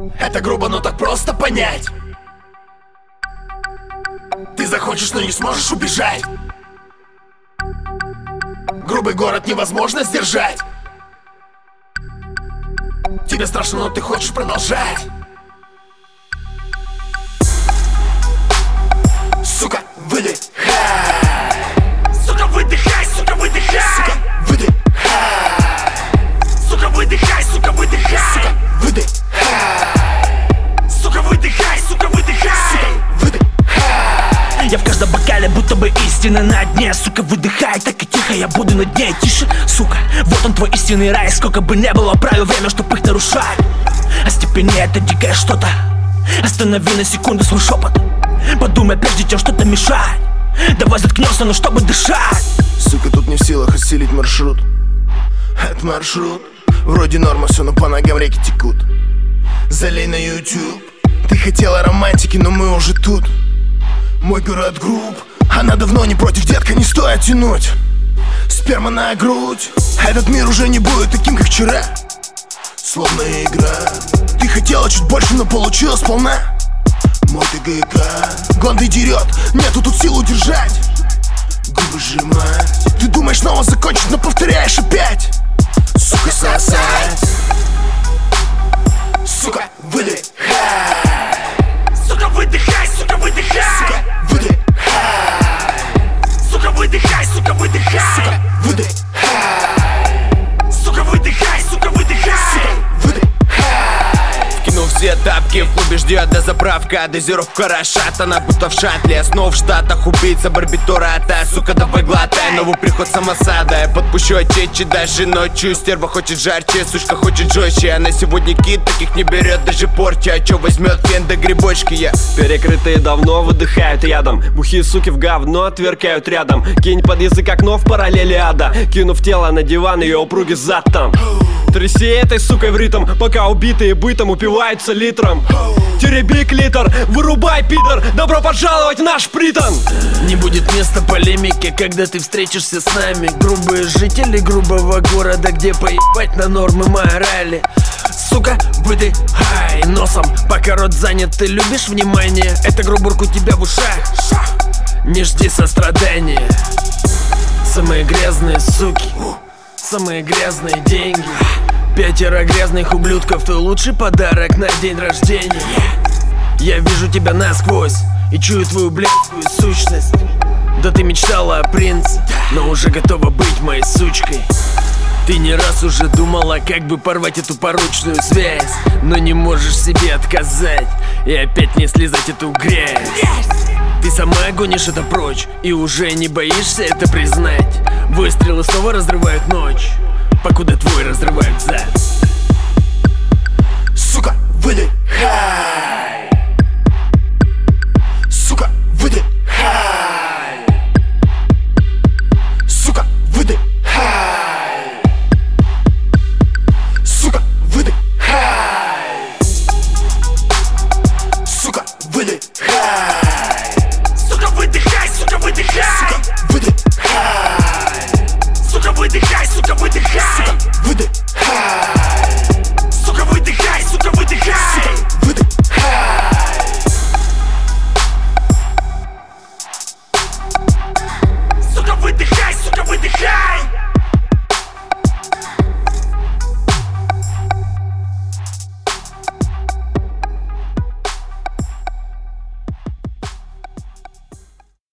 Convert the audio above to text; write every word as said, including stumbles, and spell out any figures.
Это грубо, но так просто понять. Ты захочешь, но не сможешь убежать. Грубый город невозможно сдержать. Тебе страшно, но ты хочешь продолжать. Сука, выдыхай. Сука, выдыхай, сука, выдыхай. Сука, выдыхай. Сука, выдыхай, сука, выдыхай. Сука, выдыхай. Сука, выдыхай, сука, выдыхай. Сука, выдыхай. Я в каждом бокале будто бы истина на дне. Сука, выдыхай, так и тихо, я буду на дне. Тише, сука, вот он твой истинный рай. Сколько бы не было правил, время, чтоб их нарушать. Остепени, это дикое что-то. Останови на секунду свой шепот. Подумай, прежде чем что-то мешать. Давай заткнешься, но чтобы дышать. Сука, тут не в силах осилить маршрут. Это маршрут. Вроде норма, все, но по ногам реки текут. Залей на YouTube. Ты хотела романтики, но мы уже тут. Мой город груб. Она давно не против, детка, не стоит тянуть. Сперма на грудь. Этот мир уже не будет таким, как вчера. Словно игра. Ты хотела чуть больше, но получилось сполна. Мой ТГК гланды дерет, нету тут сил удержать. Губы сжимать. Ты думаешь снова закончить, но повторяешь опять. Сука, сосать. Сука, выдыхай. Сука, выдыхай, сука, выдыхай. Сука, выдыхай. Сука, выдыхай, сука, выдыхай. Сука, выдыхай. Сука, выдыхай, сука, выдыхай. Кинул все тапки, в клубе ждет дозаправка. Дозировка рошат, она будто в шаттле. Снова в Штатах убийца барбитурата. Сука, давай глотай, новый приход самосада. Я подпущу отчечи даже ночью. Стерва хочет жарче, сучка хочет жестче. Она сегодня кит, таких не берет даже порчи. А чё возьмет фен до грибочки я? Перекрытые давно выдыхают ядом. Бухие суки в говно отверкают рядом. Кинь под язык окно в параллели ада. Кинув тело на диван, ее упругий зад там. Тряси этой сукой в ритм, пока убитые бытом упиваются литром. Тереби клитор, вырубай, пидор. Добро пожаловать в наш притон. Не будет места полемики, когда ты встретишься с нами. Грубые жители грубого города, где поебать на нормы морали. Сука, выдыхай носом, пока рот занят, ты любишь внимание. Это грубурк у тебя в ушах, не жди сострадания. Самые грязные суки, самые грязные деньги. Пятеро грязных ублюдков, твой лучший подарок на день рождения. Я вижу тебя насквозь и чую твою блядскую сущность. Да ты мечтала о принце, но уже готова быть моей сучкой. Ты не раз уже думала, как бы порвать эту порочную связь, но не можешь себе отказать и опять не слезать эту грязь. Ты сама гонишь это прочь и уже не боишься это признать. Выстрелы снова разрывают ночь, покуда твой разрывают зад. Сука, выдыхай.